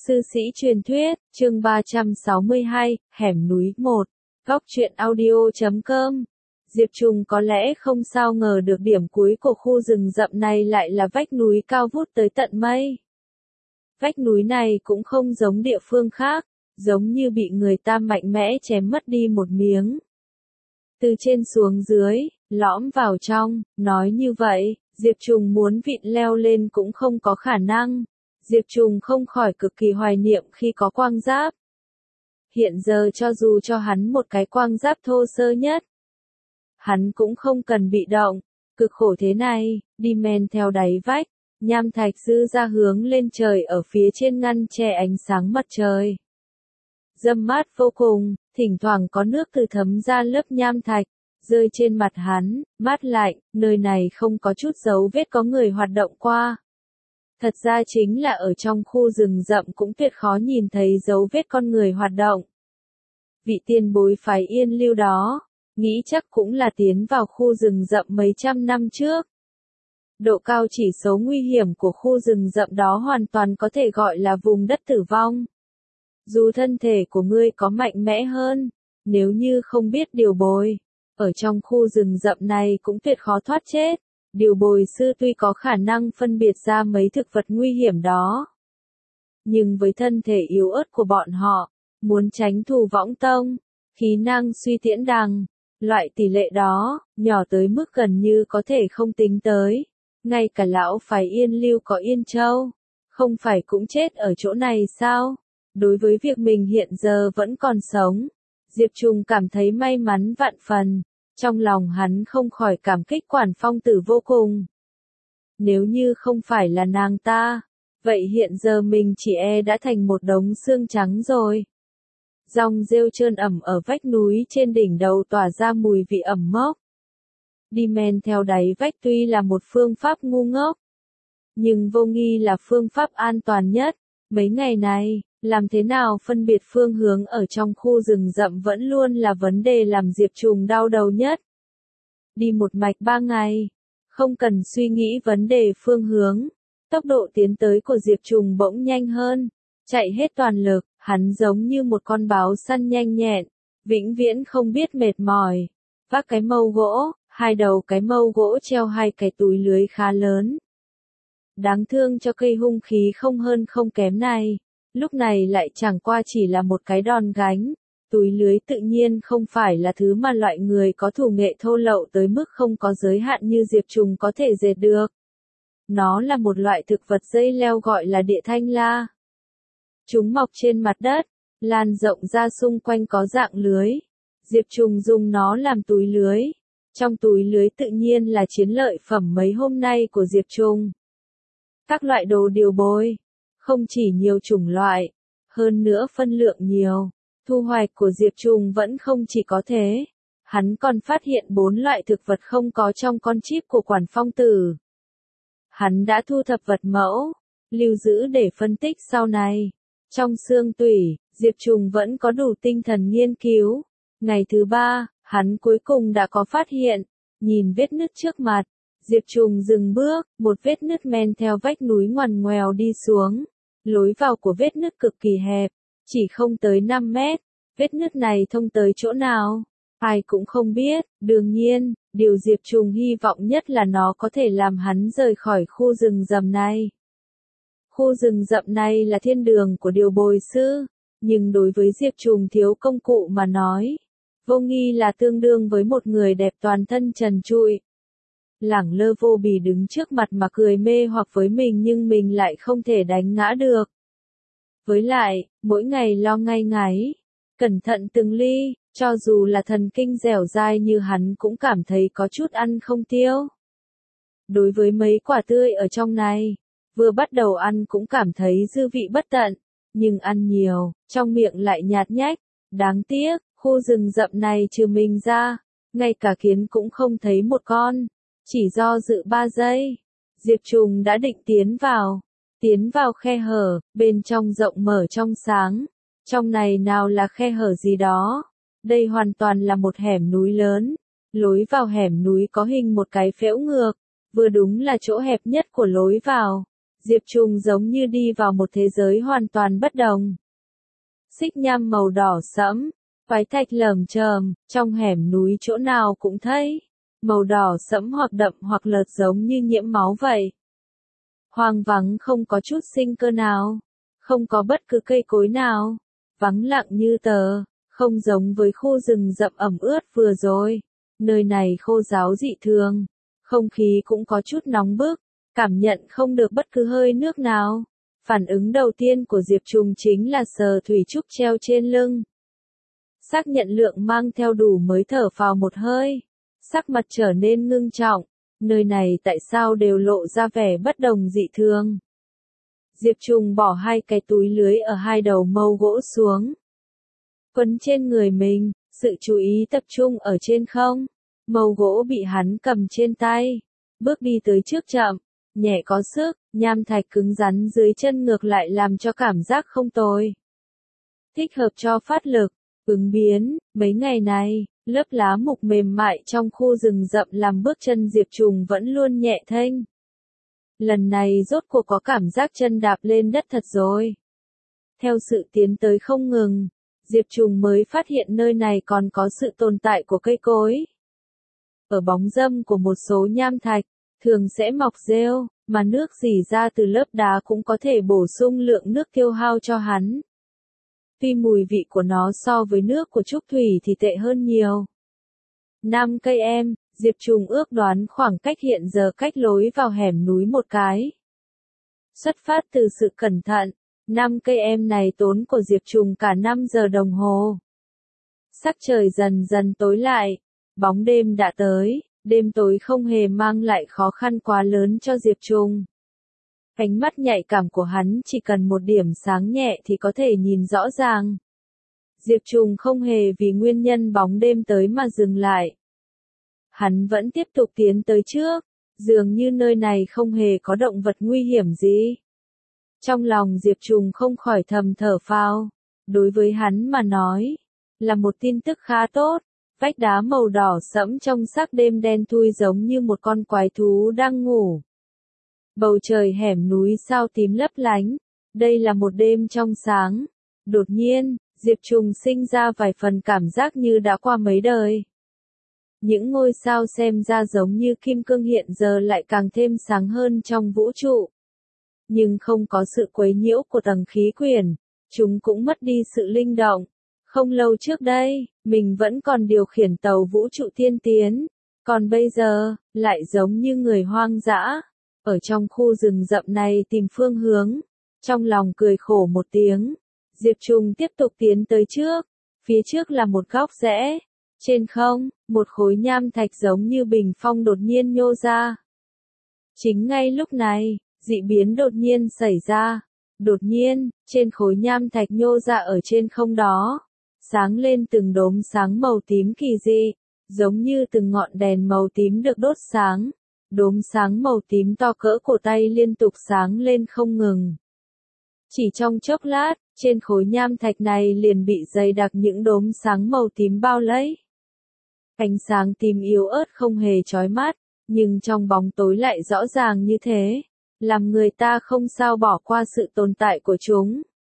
Sư sĩ truyền thuyết, chương 362, hẻm núi 1, góc truyện audio.com. Diệp Trùng có lẽ không sao ngờ được điểm cuối của khu rừng rậm này lại là vách núi cao vút tới tận mây. Vách núi này cũng không giống địa phương khác, giống như bị người ta mạnh mẽ chém mất đi một miếng. Từ trên xuống dưới, lõm vào trong, nói như vậy, Diệp Trùng muốn vịn leo lên cũng không có khả năng. Diệp Trùng không khỏi cực kỳ hoài niệm khi có quang giáp. Hiện giờ cho dù cho hắn một cái quang giáp thô sơ nhất, hắn cũng không cần bị động, cực khổ thế này, đi men theo đáy vách, nham thạch dư ra hướng lên trời ở phía trên ngăn che ánh sáng mặt trời. Râm mát vô cùng, thỉnh thoảng có nước từ thấm ra lớp nham thạch, rơi trên mặt hắn, mát lạnh, nơi này không có chút dấu vết có người hoạt động qua. Thật ra chính là ở trong khu rừng rậm cũng tuyệt khó nhìn thấy dấu vết con người hoạt động. Vị tiền bối phái Yên Lưu đó, nghĩ chắc cũng là tiến vào khu rừng rậm mấy trăm năm trước. Độ cao chỉ số nguy hiểm của khu rừng rậm đó hoàn toàn có thể gọi là vùng đất tử vong. Dù thân thể của ngươi có mạnh mẽ hơn, nếu như không biết điều bồi, ở trong khu rừng rậm này cũng tuyệt khó thoát chết. Điều bồi sư tuy có khả năng phân biệt ra mấy thực vật nguy hiểm đó, nhưng với thân thể yếu ớt của bọn họ, muốn tránh thù võng tông, khí năng suy tiễn đằng, loại tỷ lệ đó, nhỏ tới mức gần như có thể không tính tới. Ngay cả lão phái Yên Lưu có Yên Châu, không phải cũng chết ở chỗ này sao? Đối với việc mình hiện giờ vẫn còn sống, Diệp Trùng cảm thấy may mắn vạn phần. Trong lòng hắn không khỏi cảm kích Quản Phong Tử vô cùng. Nếu như không phải là nàng ta, vậy hiện giờ mình chỉ đã thành một đống xương trắng rồi. Dòng rêu trơn ẩm ở vách núi trên đỉnh đầu tỏa ra mùi vị ẩm mốc. Đi men theo đáy vách tuy là một phương pháp ngu ngốc, nhưng vô nghi là phương pháp an toàn nhất. Mấy ngày này, làm thế nào phân biệt phương hướng ở trong khu rừng rậm vẫn luôn là vấn đề làm Diệp Trùng đau đầu nhất. Đi một mạch 3 ngày, không cần suy nghĩ vấn đề phương hướng, tốc độ tiến tới của Diệp Trùng bỗng nhanh hơn, chạy hết toàn lực, hắn giống như một con báo săn nhanh nhẹn, vĩnh viễn không biết mệt mỏi, vác cái mâu gỗ, hai đầu cái mâu gỗ treo hai cái túi lưới khá lớn. Đáng thương cho cây hung khí không hơn không kém này. Lúc này lại chẳng qua chỉ là một cái đòn gánh, túi lưới tự nhiên không phải là thứ mà loại người có thủ nghệ thô lậu tới mức không có giới hạn như Diệp Trùng có thể dệt được. Nó là một loại thực vật dây leo gọi là địa thanh la. Chúng mọc trên mặt đất, lan rộng ra xung quanh có dạng lưới. Diệp Trùng dùng nó làm túi lưới. Trong túi lưới tự nhiên là chiến lợi phẩm mấy hôm nay của Diệp Trùng. Các loại đồ điều bồi. Không chỉ nhiều chủng loại, hơn nữa phân lượng nhiều, thu hoạch của Diệp Trùng vẫn không chỉ có thế. Hắn còn phát hiện 4 loại thực vật không có trong con chip của Quản Phong Tử. Hắn đã thu thập vật mẫu, lưu giữ để phân tích sau này. Trong xương tủy, Diệp Trùng vẫn có đủ tinh thần nghiên cứu. Ngày thứ 3, hắn cuối cùng đã có phát hiện, nhìn vết nứt trước mặt. Diệp Trùng dừng bước, một vết nứt men theo vách núi ngoằn ngoèo đi xuống. Lối vào của vết nứt cực kỳ hẹp, chỉ không tới 5 mét. Vết nứt này thông tới chỗ nào? Ai cũng không biết. Đương nhiên, điều Diệp Trùng hy vọng nhất là nó có thể làm hắn rời khỏi khu rừng rậm này. Khu rừng rậm này là thiên đường của điều bồi sư, nhưng đối với Diệp Trùng thiếu công cụ mà nói, vô nghi là tương đương với một người đẹp toàn thân trần trụi. Lẳng lơ vô bì đứng trước mặt mà cười mê hoặc với mình nhưng mình lại không thể đánh ngã được. Với lại, mỗi ngày lo ngay ngáy, cẩn thận từng ly, cho dù là thần kinh dẻo dai như hắn cũng cảm thấy có chút ăn không tiêu. Đối với mấy quả tươi ở trong này, vừa bắt đầu ăn cũng cảm thấy dư vị bất tận, nhưng ăn nhiều, trong miệng lại nhạt nhách. Đáng tiếc, khu rừng rậm này trừ mình ra, ngay cả kiến cũng không thấy một con. Chỉ do dự 3 giây, Diệp Trùng đã định tiến vào khe hở, bên trong rộng mở trong sáng. Trong này nào là khe hở gì đó, đây hoàn toàn là một hẻm núi lớn. Lối vào hẻm núi có hình một cái phễu ngược, vừa đúng là chỗ hẹp nhất của lối vào. Diệp Trùng giống như đi vào một thế giới hoàn toàn bất đồng. Xích nham màu đỏ sẫm, phái thạch lởm chởm, trong hẻm núi chỗ nào cũng thấy. Màu đỏ sẫm hoặc đậm hoặc lợt giống như nhiễm máu vậy. Hoang vắng không có chút sinh cơ nào. Không có bất cứ cây cối nào. Vắng lặng như tờ, không giống với khu rừng rậm ẩm ướt vừa rồi. Nơi này khô ráo dị thường. Không khí cũng có chút nóng bức. Cảm nhận không được bất cứ hơi nước nào. Phản ứng đầu tiên của Diệp Trùng chính là sờ thủy trúc treo trên lưng. Xác nhận lượng mang theo đủ mới thở phào một hơi. Sắc mặt trở nên ngưng trọng. Nơi này tại sao đều lộ ra vẻ bất đồng dị thường. Diệp Trùng bỏ hai cái túi lưới ở hai đầu mâu gỗ xuống. Quấn trên người mình, sự chú ý tập trung ở trên không. Mâu gỗ bị hắn cầm trên tay. Bước đi tới trước chậm, nhẹ có sức, nham thạch cứng rắn dưới chân ngược lại làm cho cảm giác không tồi. Thích hợp cho phát lực, ứng biến, mấy ngày này, lớp lá mục mềm mại trong khu rừng rậm làm bước chân Diệp Trùng vẫn luôn nhẹ thênh. Lần này rốt cuộc có cảm giác chân đạp lên đất thật rồi. Theo sự tiến tới không ngừng, Diệp Trùng mới phát hiện nơi này còn có sự tồn tại của cây cối. Ở bóng râm của một số nham thạch, thường sẽ mọc rêu, mà nước rỉ ra từ lớp đá cũng có thể bổ sung lượng nước tiêu hao cho hắn. Tuy mùi vị của nó so với nước của trúc thủy thì tệ hơn nhiều. 5 cây em, Diệp Trùng ước đoán khoảng cách hiện giờ cách lối vào hẻm núi một cái. Xuất phát từ sự cẩn thận, 5 cây em này tốn của Diệp Trùng cả 5 giờ đồng hồ. Sắc trời dần dần tối lại, bóng đêm đã tới, đêm tối không hề mang lại khó khăn quá lớn cho Diệp Trùng. Ánh mắt nhạy cảm của hắn chỉ cần một điểm sáng nhẹ thì có thể nhìn rõ ràng. Diệp Trùng không hề vì nguyên nhân bóng đêm tới mà dừng lại. Hắn vẫn tiếp tục tiến tới trước, dường như nơi này không hề có động vật nguy hiểm gì. Trong lòng Diệp Trùng không khỏi thầm thở phào. Đối với hắn mà nói, là một tin tức khá tốt. Vách đá màu đỏ sẫm trong sắc đêm đen thui giống như một con quái thú đang ngủ. Bầu trời hẻm núi sao tím lấp lánh. Đây là một đêm trong sáng. Đột nhiên, Diệp Trùng sinh ra vài phần cảm giác như đã qua mấy đời. Những ngôi sao xem ra giống như kim cương hiện giờ lại càng thêm sáng hơn trong vũ trụ. Nhưng không có sự quấy nhiễu của tầng khí quyển, chúng cũng mất đi sự linh động. Không lâu trước đây, mình vẫn còn điều khiển tàu vũ trụ tiên tiến, còn bây giờ, lại giống như người hoang dã, ở trong khu rừng rậm này tìm phương hướng. Trong lòng cười khổ một tiếng, Diệp Trùng tiếp tục tiến tới trước, phía trước là một góc rẽ. Trên không, một khối nham thạch giống như bình phong đột nhiên nhô ra. Chính ngay lúc này, dị biến đột nhiên xảy ra. Đột nhiên, trên khối nham thạch nhô ra ở trên không đó, sáng lên từng đốm sáng màu tím kỳ dị, giống như từng ngọn đèn màu tím được đốt sáng. Đốm sáng màu tím to cỡ cổ tay liên tục sáng lên không ngừng. Chỉ trong chốc lát, trên khối nham thạch này liền bị dày đặc những đốm sáng màu tím bao lấy. Ánh sáng tím yếu ớt không hề chói mắt, nhưng trong bóng tối lại rõ ràng như thế, làm người ta không sao bỏ qua sự tồn tại của chúng.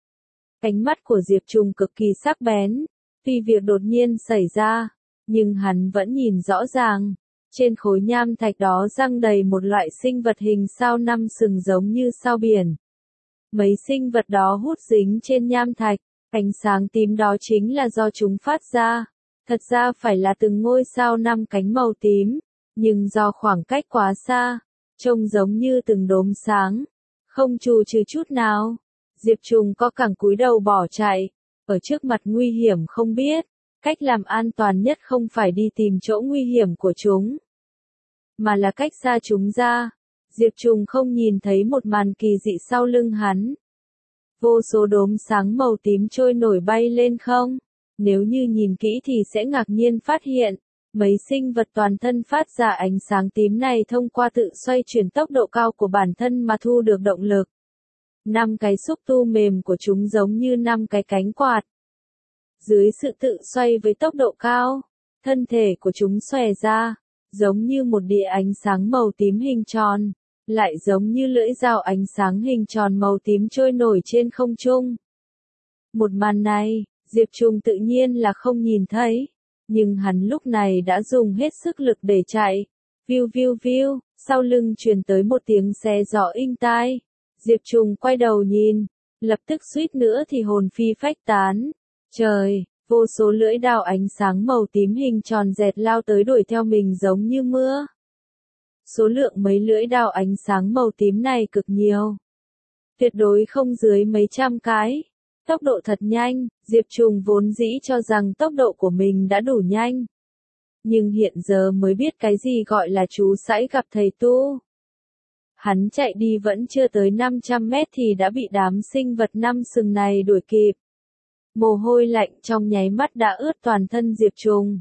Ánh mắt của Diệp Trùng cực kỳ sắc bén, tuy việc đột nhiên xảy ra, nhưng hắn vẫn nhìn rõ ràng. Trên khối nham thạch đó giăng đầy một loại sinh vật hình sao 5 sừng giống như sao biển. Mấy sinh vật đó hút dính trên nham thạch, ánh sáng tím đó chính là do chúng phát ra. Thật ra phải là từng ngôi sao 5 cánh màu tím, nhưng do khoảng cách quá xa, trông giống như từng đốm sáng, không chù trừ chút nào. Diệp Trùng có cẳng cúi đầu bỏ chạy, ở trước mặt nguy hiểm không biết, cách làm an toàn nhất không phải đi tìm chỗ nguy hiểm của chúng, mà là cách xa chúng ra. Diệp Trùng không nhìn thấy một màn kỳ dị sau lưng hắn. Vô số đốm sáng màu tím trôi nổi bay lên không. Nếu như nhìn kỹ thì sẽ ngạc nhiên phát hiện, mấy sinh vật toàn thân phát ra ánh sáng tím này thông qua tự xoay chuyển tốc độ cao của bản thân mà thu được động lực. 5 cái xúc tu mềm của chúng giống như 5 cái cánh quạt. Dưới sự tự xoay với tốc độ cao, thân thể của chúng xòe ra, giống như một đĩa ánh sáng màu tím hình tròn, lại giống như lưỡi dao ánh sáng hình tròn màu tím trôi nổi trên không trung. Một màn này, Diệp Trùng tự nhiên là không nhìn thấy, nhưng hắn lúc này đã dùng hết sức lực để chạy. Viu viu viu, sau lưng truyền tới một tiếng xé gió inh tai. Diệp Trùng quay đầu nhìn, lập tức suýt nữa thì hồn phi phách tán. Trời, vô số lưỡi đao ánh sáng màu tím hình tròn dẹt lao tới đuổi theo mình giống như mưa. Số lượng mấy lưỡi đao ánh sáng màu tím này cực nhiều. Tuyệt đối không dưới mấy trăm cái. Tốc độ thật nhanh, Diệp Trùng vốn dĩ cho rằng tốc độ của mình đã đủ nhanh. Nhưng hiện giờ mới biết cái gì gọi là chú sãi gặp thầy tu. Hắn chạy đi vẫn chưa tới 500 mét thì đã bị đám sinh vật năm sừng này đuổi kịp. Mồ hôi lạnh trong nháy mắt đã ướt toàn thân Diệp Trùng.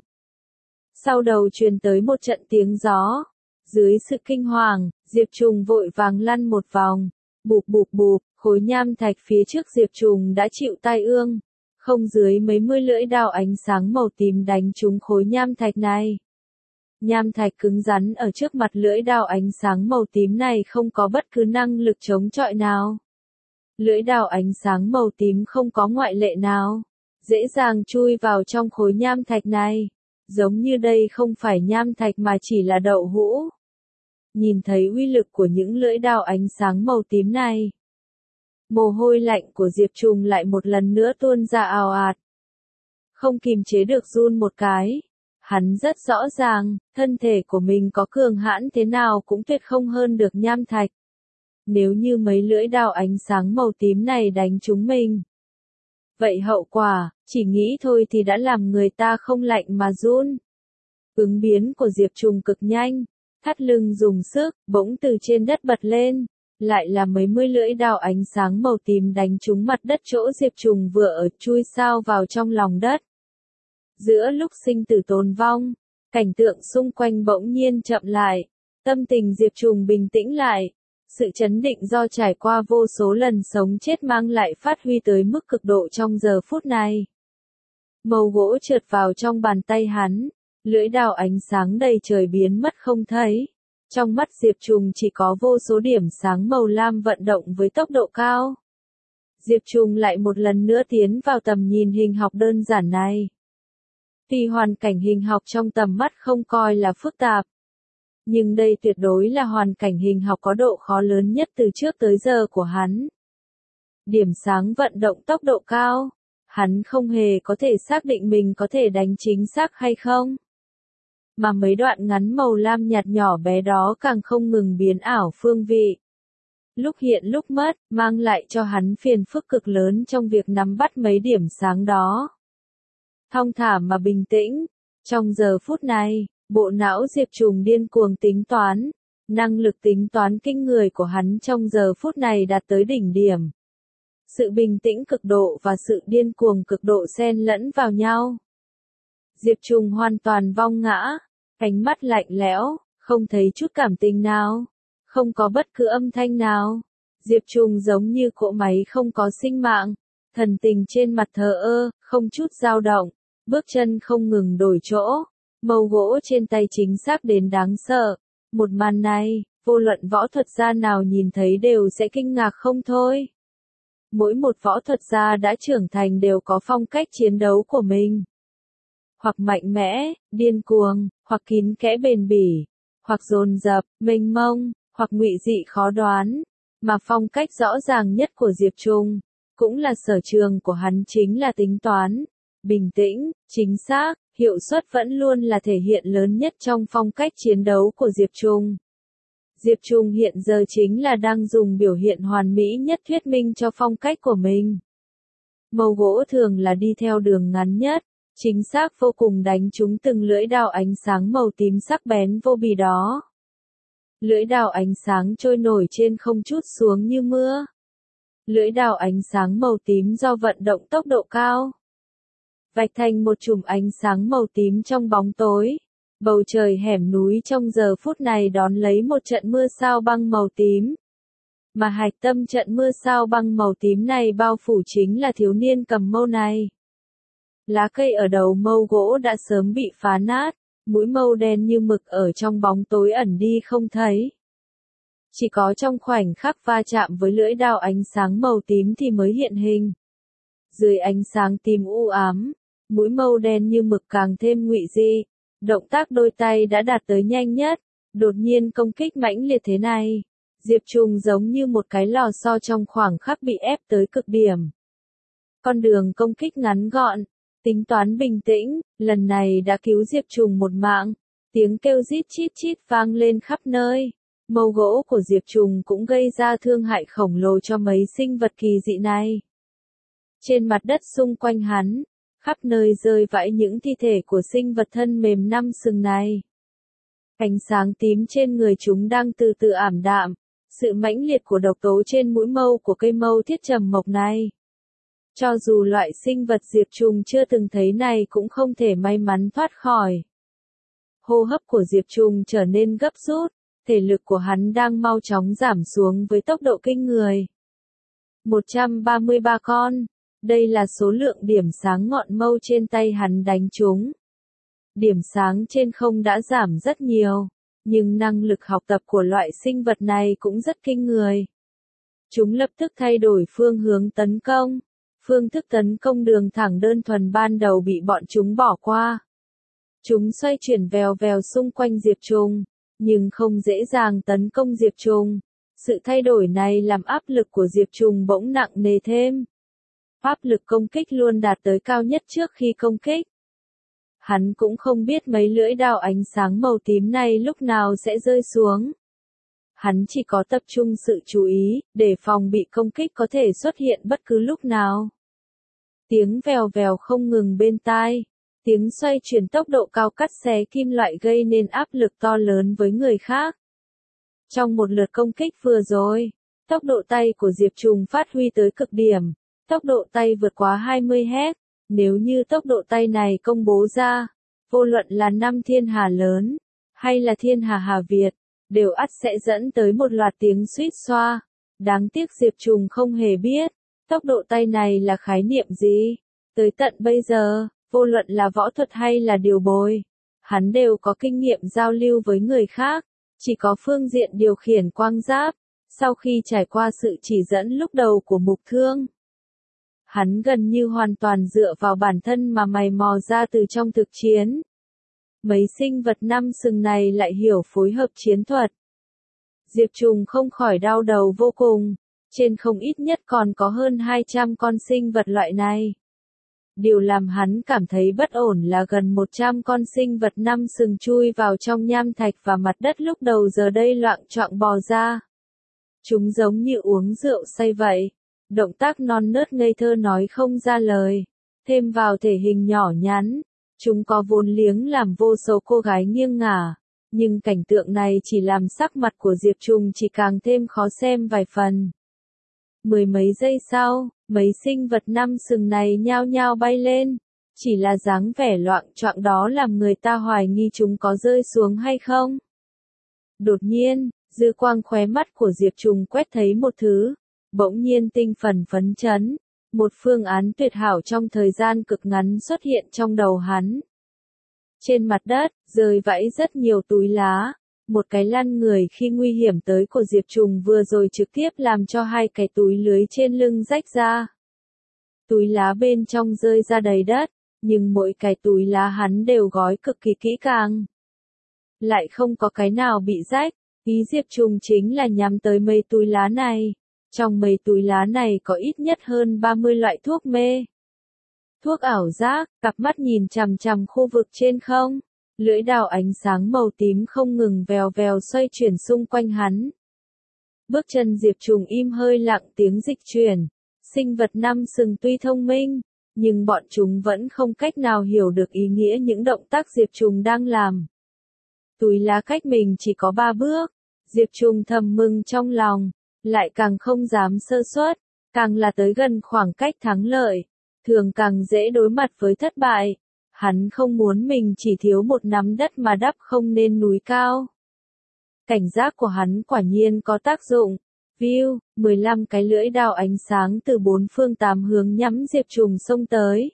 Sau đầu truyền tới một trận tiếng gió. Dưới sự kinh hoàng, Diệp Trùng vội vàng lăn một vòng. Bụp bụp bụp, khối nham thạch phía trước Diệp Trùng đã chịu tai ương. Không dưới mấy mươi lưỡi đao ánh sáng màu tím đánh trúng khối nham thạch này. Nham thạch cứng rắn ở trước mặt lưỡi đao ánh sáng màu tím này không có bất cứ năng lực chống chọi nào. Lưỡi đao ánh sáng màu tím không có ngoại lệ nào. Dễ dàng chui vào trong khối nham thạch này. Giống như đây không phải nham thạch mà chỉ là đậu hũ. Nhìn thấy uy lực của những lưỡi đao ánh sáng màu tím này. Mồ hôi lạnh của Diệp Trùng lại một lần nữa tuôn ra ào ạt. Không kìm chế được run một cái. Hắn rất rõ ràng, thân thể của mình có cường hãn thế nào cũng tuyệt không hơn được nham thạch. Nếu như mấy lưỡi đao ánh sáng màu tím này đánh trúng mình. Vậy hậu quả, chỉ nghĩ thôi thì đã làm người ta không lạnh mà run. Ứng biến của Diệp Trùng cực nhanh, thắt lưng dùng sức, bỗng từ trên đất bật lên. Lại là mấy mươi lưỡi đao ánh sáng màu tím đánh trúng mặt đất chỗ Diệp Trùng vừa ở chui sao vào trong lòng đất. Giữa lúc sinh tử tồn vong, cảnh tượng xung quanh bỗng nhiên chậm lại, tâm tình Diệp Trùng bình tĩnh lại. Sự chấn định do trải qua vô số lần sống chết mang lại phát huy tới mức cực độ trong giờ phút này. Mẩu gỗ trượt vào trong bàn tay hắn, lưỡi đao ánh sáng đầy trời biến mất không thấy. Trong mắt Diệp Trùng chỉ có vô số điểm sáng màu lam vận động với tốc độ cao. Diệp Trùng lại một lần nữa tiến vào tầm nhìn hình học đơn giản này. Tuy hoàn cảnh hình học trong tầm mắt không coi là phức tạp, nhưng đây tuyệt đối là hoàn cảnh hình học có độ khó lớn nhất từ trước tới giờ của hắn. Điểm sáng vận động tốc độ cao, hắn không hề có thể xác định mình có thể đánh chính xác hay không. Mà mấy đoạn ngắn màu lam nhạt nhỏ bé đó càng không ngừng biến ảo phương vị. Lúc hiện lúc mất, mang lại cho hắn phiền phức cực lớn trong việc nắm bắt mấy điểm sáng đó. Thong thả mà bình tĩnh, trong giờ phút này, bộ não Diệp Trùng điên cuồng tính toán. Năng lực tính toán kinh người của hắn trong giờ phút này đạt tới đỉnh điểm. Sự bình tĩnh cực độ và sự điên cuồng cực độ xen lẫn vào nhau. Diệp Trùng hoàn toàn vong ngã, ánh mắt lạnh lẽo, không thấy chút cảm tình nào, không có bất cứ âm thanh nào. Diệp Trùng giống như cỗ máy không có sinh mạng, thần tình trên mặt thờ ơ, không chút dao động, bước chân không ngừng đổi chỗ, mẩu gỗ trên tay chính xác đến đáng sợ. Một màn này, vô luận võ thuật gia nào nhìn thấy đều sẽ kinh ngạc không thôi. Mỗi một võ thuật gia đã trưởng thành đều có phong cách chiến đấu của mình. Hoặc mạnh mẽ, điên cuồng, hoặc kín kẽ bền bỉ, hoặc dồn dập, mênh mông, hoặc ngụy dị khó đoán. Mà phong cách rõ ràng nhất của Diệp Trùng, cũng là sở trường của hắn chính là tính toán. Bình tĩnh, chính xác, hiệu suất vẫn luôn là thể hiện lớn nhất trong phong cách chiến đấu của Diệp Trùng. Diệp Trùng hiện giờ chính là đang dùng biểu hiện hoàn mỹ nhất thuyết minh cho phong cách của mình. Mẩu gỗ thường là đi theo đường ngắn nhất, chính xác vô cùng đánh trúng từng lưỡi đao ánh sáng màu tím sắc bén vô bì đó. Lưỡi đao ánh sáng trôi nổi trên không chút xuống như mưa. Lưỡi đao ánh sáng màu tím do vận động tốc độ cao. Vạch thành một chùm ánh sáng màu tím trong bóng tối. Bầu trời hẻm núi trong giờ phút này đón lấy một trận mưa sao băng màu tím. Mà hạch tâm trận mưa sao băng màu tím này bao phủ chính là thiếu niên cầm mâu này. Lá cây ở đầu mâu gỗ đã sớm bị phá nát, mũi mâu đen như mực ở trong bóng tối ẩn đi không thấy. Chỉ có trong khoảnh khắc va chạm với lưỡi đao ánh sáng màu tím thì mới hiện hình. Dưới ánh sáng tím u ám, mũi mâu đen như mực càng thêm ngụy dị. Động tác đôi tay đã đạt tới nhanh nhất, đột nhiên công kích mãnh liệt thế này. Diệp Trùng giống như một cái lò xo trong khoảng khắc bị ép tới cực điểm. Con đường công kích ngắn gọn, tính toán bình tĩnh, lần này đã cứu Diệp Trùng một mạng. Tiếng kêu rít chít chít vang lên khắp nơi. Mâu gỗ của Diệp Trùng cũng gây ra thương hại khổng lồ cho mấy sinh vật kỳ dị này. Trên mặt đất xung quanh hắn, khắp nơi rơi vãi những thi thể của sinh vật thân mềm năm sừng này. Ánh sáng tím trên người chúng đang từ từ ảm đạm, sự mãnh liệt của độc tố trên mũi mâu của cây mâu thiết trầm mộc này. Cho dù loại sinh vật Diệp Trùng chưa từng thấy này cũng không thể may mắn thoát khỏi. Hô hấp của Diệp Trùng trở nên gấp rút, thể lực của hắn đang mau chóng giảm xuống với tốc độ kinh người. 133 con, đây là số lượng điểm sáng ngọn mâu trên tay hắn đánh trúng. Điểm sáng trên không đã giảm rất nhiều, nhưng năng lực học tập của loại sinh vật này cũng rất kinh người. Chúng lập tức thay đổi phương hướng tấn công. Phương thức tấn công đường thẳng đơn thuần ban đầu bị bọn chúng bỏ qua. Chúng xoay chuyển vèo vèo xung quanh Diệp Trùng, nhưng không dễ dàng tấn công Diệp Trùng. Sự thay đổi này làm áp lực của Diệp Trùng bỗng nặng nề thêm. Áp lực công kích luôn đạt tới cao nhất trước khi công kích. Hắn cũng không biết mấy lưỡi đao ánh sáng màu tím này lúc nào sẽ rơi xuống. Hắn chỉ có tập trung sự chú ý, để phòng bị công kích có thể xuất hiện bất cứ lúc nào. Tiếng vèo vèo không ngừng bên tai. Tiếng xoay chuyển tốc độ cao cắt xé kim loại gây nên áp lực to lớn với người khác. Trong một lượt công kích vừa rồi, tốc độ tay của Diệp Trùng phát huy tới cực điểm. Tốc độ tay vượt quá 20 Hz. Nếu như tốc độ tay này công bố ra, vô luận là 5 thiên hà lớn, hay là thiên hà Hà Việt, đều ắt sẽ dẫn tới một loạt tiếng suýt xoa. Đáng tiếc Diệp Trùng không hề biết, tốc độ tay này là khái niệm gì. Tới tận bây giờ, vô luận là võ thuật hay là điều bồi, hắn đều có kinh nghiệm giao lưu với người khác, chỉ có phương diện điều khiển quang giáp. Sau khi trải qua sự chỉ dẫn lúc đầu của Mục Thương, hắn gần như hoàn toàn dựa vào bản thân mà mày mò ra từ trong thực chiến. Mấy sinh vật năm sừng này lại hiểu phối hợp chiến thuật. Diệp Trùng không khỏi đau đầu vô cùng, trên không ít nhất còn có hơn 200 con sinh vật loại này. Điều làm hắn cảm thấy bất ổn là gần 100 con sinh vật năm sừng chui vào trong nham thạch và mặt đất lúc đầu giờ đây loạng choạng bò ra. Chúng giống như uống rượu say vậy. Động tác non nớt ngây thơ nói không ra lời. Thêm vào thể hình nhỏ nhắn, chúng có vốn liếng làm vô số cô gái nghiêng ngả. Nhưng cảnh tượng này chỉ làm sắc mặt của Diệp Trùng chỉ càng thêm khó xem vài phần. Mười mấy giây sau, mấy sinh vật năm sừng này nhao nhao bay lên. Chỉ là dáng vẻ loạng choạng đó làm người ta hoài nghi chúng có rơi xuống hay không. Đột nhiên, dư quang khóe mắt của Diệp Trùng quét thấy một thứ. Bỗng nhiên tinh thần phấn chấn, một phương án tuyệt hảo trong thời gian cực ngắn xuất hiện trong đầu hắn. Trên mặt đất, rơi vãi rất nhiều túi lá, một cái lăn người khi nguy hiểm tới của Diệp Trùng vừa rồi trực tiếp làm cho hai cái túi lưới trên lưng rách ra. Túi lá bên trong rơi ra đầy đất, nhưng mỗi cái túi lá hắn đều gói cực kỳ kỹ càng. Lại không có cái nào bị rách, ý Diệp Trùng chính là nhắm tới mấy túi lá này. Trong mấy túi lá này có ít nhất hơn 30 loại thuốc mê. Thuốc ảo giác, cặp mắt nhìn chằm chằm khu vực trên không. Lưỡi đao ánh sáng màu tím không ngừng vèo vèo xoay chuyển xung quanh hắn. Bước chân Diệp Trùng im hơi lặng tiếng dịch chuyển. Sinh vật năm sừng tuy thông minh, nhưng bọn chúng vẫn không cách nào hiểu được ý nghĩa những động tác Diệp Trùng đang làm. Túi lá cách mình chỉ có 3 bước. Diệp Trùng thầm mừng trong lòng. Lại càng không dám sơ suất, càng là tới gần khoảng cách thắng lợi, thường càng dễ đối mặt với thất bại. Hắn không muốn mình chỉ thiếu một nắm đất mà đắp không nên núi cao. Cảnh giác của hắn quả nhiên có tác dụng. View, 15 cái lưỡi đao ánh sáng từ 4 phương 8 hướng nhắm Diệp Trùng xông tới.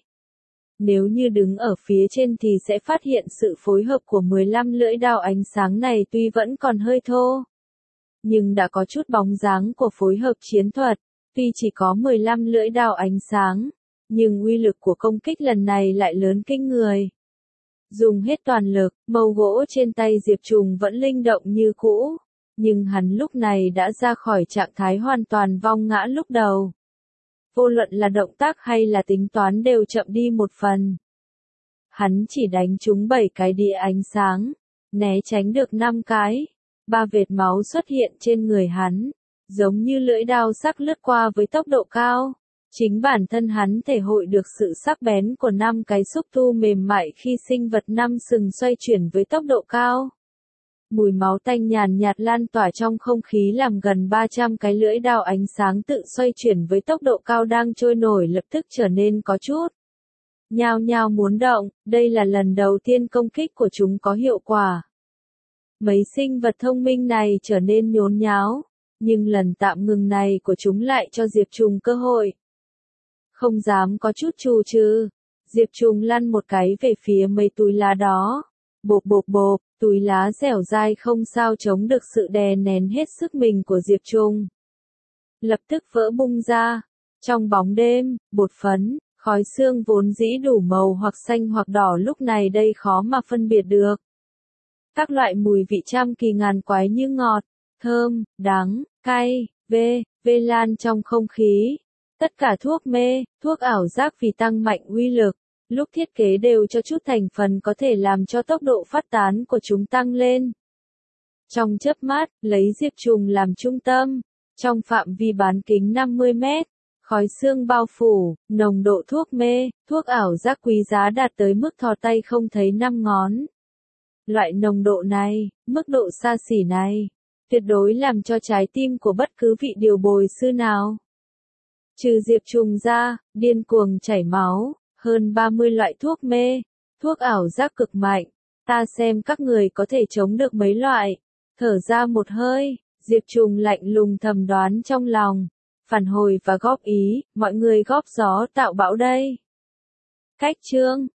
Nếu như đứng ở phía trên thì sẽ phát hiện sự phối hợp của 15 lưỡi đao ánh sáng này tuy vẫn còn hơi thô. nhưng đã có chút bóng dáng của phối hợp chiến thuật. Tuy chỉ có 15 lưỡi đao ánh sáng, nhưng uy lực của công kích lần này lại lớn kinh người. Dùng hết toàn lực, mâu gỗ trên tay Diệp Trùng vẫn linh động như cũ, nhưng hắn lúc này đã ra khỏi trạng thái hoàn toàn vong ngã lúc đầu. Vô luận là động tác hay là tính toán đều chậm đi một phần. Hắn chỉ đánh trúng 7 cái đĩa ánh sáng, né tránh được 5 cái. 3 vệt máu xuất hiện trên người hắn, giống như lưỡi đao sắc lướt qua với tốc độ cao. Chính bản thân hắn thể hội được sự sắc bén của 5 cái xúc tu mềm mại khi sinh vật 5 sừng xoay chuyển với tốc độ cao. Mùi máu tanh nhàn nhạt lan tỏa trong không khí làm gần 300 cái lưỡi đao ánh sáng tự xoay chuyển với tốc độ cao đang trôi nổi lập tức trở nên có chút nhao nhao muốn động. Đây là lần đầu tiên công kích của chúng có hiệu quả. Mấy sinh vật thông minh này trở nên nhốn nháo, nhưng lần tạm ngừng này của chúng lại cho Diệp Trùng cơ hội. Không dám có chút chù chừ, Diệp Trùng lăn một cái về phía mấy túi lá đó. Bộp bộp bộp, túi lá dẻo dai không sao chống được sự đè nén hết sức mình của Diệp Trùng. Lập tức vỡ bung ra. Trong bóng đêm, bột phấn, khói xương vốn dĩ đủ màu hoặc xanh hoặc đỏ lúc này đây khó mà phân biệt được. Các loại mùi vị trăm kỳ ngàn quái như ngọt, thơm, đắng, cay, vê lan trong không khí. Tất cả thuốc mê, thuốc ảo giác vì tăng mạnh uy lực, lúc thiết kế đều cho chút thành phần có thể làm cho tốc độ phát tán của chúng tăng lên. Trong chớp mắt, lấy Diệp Trùng làm trung tâm, trong phạm vi bán kính 50 mét, khói xương bao phủ, nồng độ thuốc mê, thuốc ảo giác quý giá đạt tới mức thò tay không thấy 5 ngón. Loại nồng độ này, mức độ xa xỉ này, tuyệt đối làm cho trái tim của bất cứ vị điều bồi sư nào. Trừ Diệp Trùng ra, điên cuồng chảy máu, hơn 30 loại thuốc mê, thuốc ảo giác cực mạnh. Ta xem các người có thể chống được mấy loại. Thở ra một hơi, Diệp Trùng lạnh lùng thầm đoán trong lòng. Phản hồi và góp ý, mọi người góp gió tạo bão đây. Cách chương